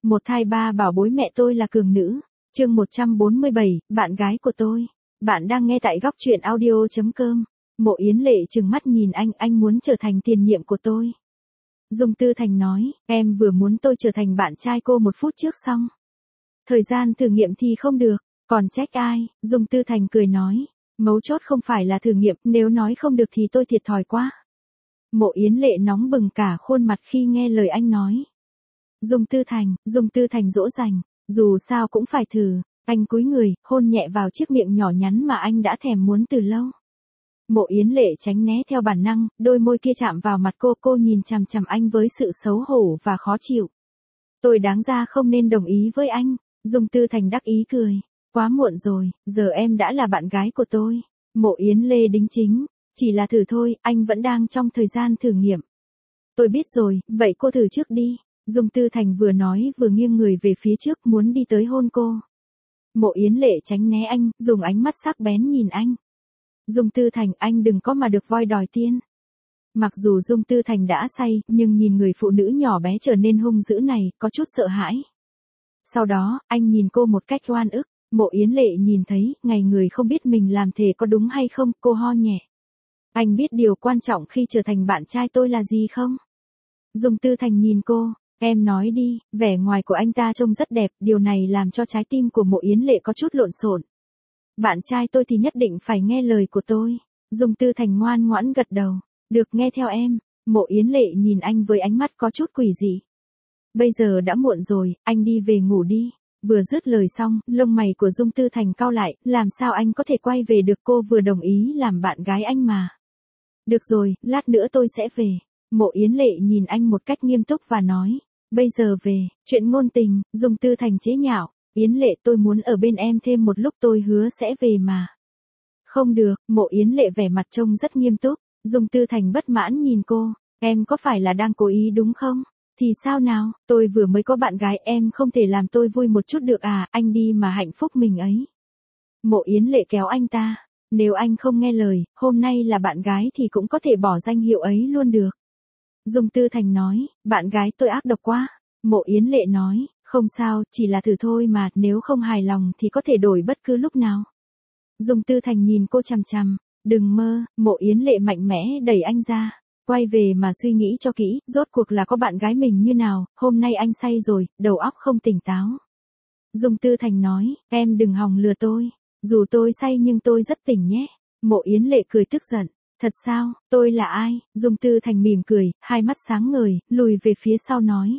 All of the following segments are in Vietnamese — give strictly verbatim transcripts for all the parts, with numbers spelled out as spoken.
Một thai ba bảo bối mẹ tôi là cường nữ. Chương một trăm bốn mươi bảy, bạn gái của tôi. Bạn đang nghe tại góc truyện audio chấm com. Mộ Yến Lệ trừng mắt nhìn anh, anh muốn trở thành tiền nhiệm của tôi. Dung Tư Thành nói, em vừa muốn tôi trở thành bạn trai cô một phút trước xong. Thời gian thử nghiệm thì không được, còn trách ai? Dung Tư Thành cười nói, mấu chốt không phải là thử nghiệm, nếu nói không được thì tôi thiệt thòi quá. Mộ Yến Lệ nóng bừng cả khuôn mặt khi nghe lời anh nói. Dung Tư Thành, Dung Tư Thành dỗ dành, dù sao cũng phải thử. Anh cúi người, hôn nhẹ vào chiếc miệng nhỏ nhắn mà anh đã thèm muốn từ lâu. Mộ Yến Lệ tránh né theo bản năng, đôi môi kia chạm vào mặt cô, cô nhìn chằm chằm anh với sự xấu hổ và khó chịu. Tôi đáng ra không nên đồng ý với anh. Dung Tư Thành đắc ý cười. Quá muộn rồi, giờ em đã là bạn gái của tôi. Mộ Yến Lệ đính chính. Chỉ là thử thôi, anh vẫn đang trong thời gian thử nghiệm. Tôi biết rồi, vậy cô thử trước đi. Dung Tư Thành vừa nói vừa nghiêng người về phía trước muốn đi tới hôn cô. Mộ Yến Lệ tránh né anh, dùng ánh mắt sắc bén nhìn anh. Dung Tư Thành, anh đừng có mà được voi đòi tiên. Mặc dù Dung Tư Thành đã say, nhưng nhìn người phụ nữ nhỏ bé trở nên hung dữ này, có chút sợ hãi. Sau đó, anh nhìn cô một cách oan ức. Mộ Yến Lệ nhìn thấy, ngày người không biết mình làm thể có đúng hay không, cô ho nhẹ. Anh biết điều quan trọng khi trở thành bạn trai tôi là gì không? Dung Tư Thành nhìn cô, em nói đi. Vẻ ngoài của anh ta trông rất đẹp, điều này làm cho trái tim của Mộ Yến Lệ có chút lộn xộn. Bạn trai tôi thì nhất định phải nghe lời của tôi. Dung Tư Thành ngoan ngoãn gật đầu. Được, nghe theo em. Mộ Yến Lệ nhìn anh với ánh mắt có chút quỷ dị. Bây giờ đã muộn rồi, anh đi về ngủ đi. Vừa dứt lời xong, lông mày của Dung Tư Thành cau lại, làm sao anh có thể quay về được, cô vừa đồng ý làm bạn gái anh mà. Được rồi, lát nữa tôi sẽ về. Mộ Yến Lệ nhìn anh một cách nghiêm túc và nói, bây giờ về, chuyện ngôn tình. Dung Tư Thành chế nhạo, Yến Lệ tôi muốn ở bên em thêm một lúc, tôi hứa sẽ về mà. Không được, Mộ Yến Lệ vẻ mặt trông rất nghiêm túc. Dung Tư Thành bất mãn nhìn cô, em có phải là đang cố ý đúng không? Thì sao nào, tôi vừa mới có bạn gái, em không thể làm tôi vui một chút được à, anh đi mà hạnh phúc mình ấy. Mộ Yến Lệ kéo anh ta, nếu anh không nghe lời, hôm nay là bạn gái thì cũng có thể bỏ danh hiệu ấy luôn được. Dung Tư Thành nói, bạn gái tôi ác độc quá. Mộ Yến Lệ nói, không sao, chỉ là thử thôi mà, nếu không hài lòng thì có thể đổi bất cứ lúc nào. Dung Tư Thành nhìn cô chằm chằm, đừng mơ. Mộ Yến Lệ mạnh mẽ đẩy anh ra. Quay về mà suy nghĩ cho kỹ, rốt cuộc là có bạn gái mình như nào, hôm nay anh say rồi, đầu óc không tỉnh táo. Dung Tư Thành nói, em đừng hòng lừa tôi, dù tôi say nhưng tôi rất tỉnh nhé. Mộ Yến Lệ cười tức giận, thật sao, tôi là ai? Dung Tư Thành mỉm cười, hai mắt sáng ngời, lùi về phía sau nói.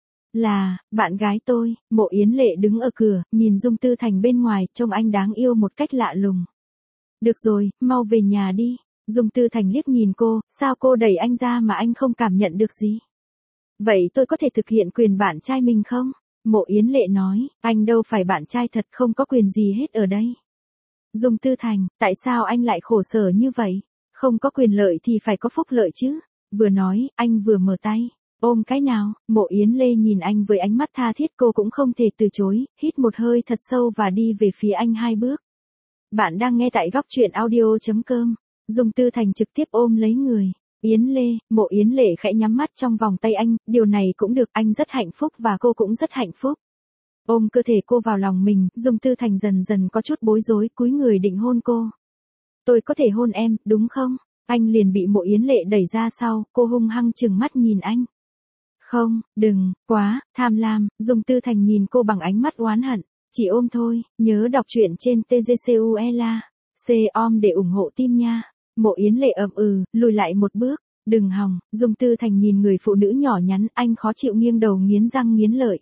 Là, bạn gái tôi. Mộ Yến Lệ đứng ở cửa, nhìn Dung Tư Thành bên ngoài, trông anh đáng yêu một cách lạ lùng. Được rồi, mau về nhà đi. Dung Tư Thành liếc nhìn cô, sao cô đẩy anh ra mà anh không cảm nhận được gì? Vậy tôi có thể thực hiện quyền bạn trai mình không? Mộ Yến Lệ nói, anh đâu phải bạn trai thật, không có quyền gì hết ở đây. Dung Tư Thành, tại sao anh lại khổ sở như vậy? Không có quyền lợi thì phải có phúc lợi chứ. Vừa nói, anh vừa mở tay. Ôm cái nào? Mộ Yến Lệ nhìn anh với ánh mắt tha thiết, cô cũng không thể từ chối, hít một hơi thật sâu và đi về phía anh hai bước. Bạn đang nghe tại góc truyện audio chấm com. Dung Tư Thành trực tiếp ôm lấy người. Yến Lê, Mộ Yến Lệ khẽ nhắm mắt trong vòng tay anh, điều này cũng được, anh rất hạnh phúc và cô cũng rất hạnh phúc. Ôm cơ thể cô vào lòng mình, Dung Tư Thành dần dần có chút bối rối, cúi người định hôn cô. Tôi có thể hôn em, đúng không? Anh liền bị Mộ Yến Lệ đẩy ra sau, cô hung hăng trừng mắt nhìn anh. Không, đừng, quá, tham lam. Dung Tư Thành nhìn cô bằng ánh mắt oán hận. Chỉ ôm thôi, nhớ đọc truyện trên tê giê xê u e lờ a com để ủng hộ team nha. Mộ Yến Lệ ậm ừ, lùi lại một bước. Đừng hòng. Dung Tư Thành nhìn người phụ nữ nhỏ nhắn, anh khó chịu nghiêng đầu nghiến răng nghiến lợi.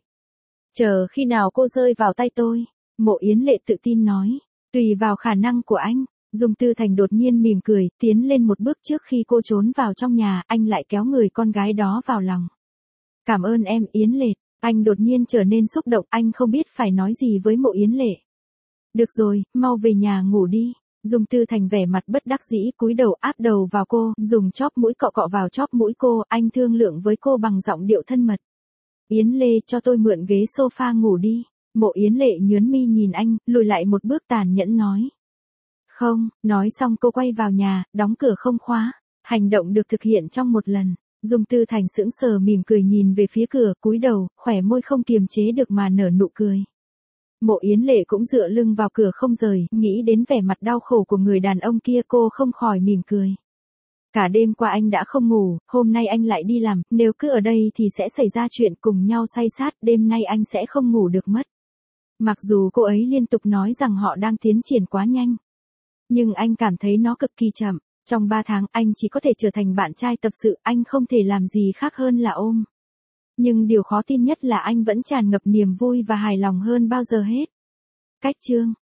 Chờ khi nào cô rơi vào tay tôi. Mộ Yến Lệ tự tin nói. Tùy vào khả năng của anh. Dung Tư Thành đột nhiên mỉm cười, tiến lên một bước trước khi cô trốn vào trong nhà, anh lại kéo người con gái đó vào lòng. Cảm ơn em, Yến Lệ. Anh đột nhiên trở nên xúc động, anh không biết phải nói gì với Mộ Yến Lệ. Được rồi, mau về nhà ngủ đi. Dung Tư Thành vẻ mặt bất đắc dĩ, cúi đầu áp đầu vào cô, dùng chóp mũi cọ cọ vào chóp mũi cô, anh thương lượng với cô bằng giọng điệu thân mật. Yến Lê, cho tôi mượn ghế sofa ngủ đi. Mộ Yến Lệ nhướng mi nhìn anh, lùi lại một bước tàn nhẫn nói. Không, nói xong cô quay vào nhà, đóng cửa không khóa. Hành động được thực hiện trong một lần. Dung Tư Thành sững sờ mỉm cười nhìn về phía cửa, cúi đầu, khỏe môi không kiềm chế được mà nở nụ cười. Mộ Yến Lệ cũng dựa lưng vào cửa không rời, nghĩ đến vẻ mặt đau khổ của người đàn ông kia cô không khỏi mỉm cười. Cả đêm qua anh đã không ngủ, hôm nay anh lại đi làm, nếu cứ ở đây thì sẽ xảy ra chuyện cùng nhau say sát, đêm nay anh sẽ không ngủ được mất. Mặc dù cô ấy liên tục nói rằng họ đang tiến triển quá nhanh, nhưng anh cảm thấy nó cực kỳ chậm. Trong ba tháng anh chỉ có thể trở thành bạn trai tập sự, anh không thể làm gì khác hơn là ôm. Nhưng điều khó tin nhất là anh vẫn tràn ngập niềm vui và hài lòng hơn bao giờ hết. Cách chương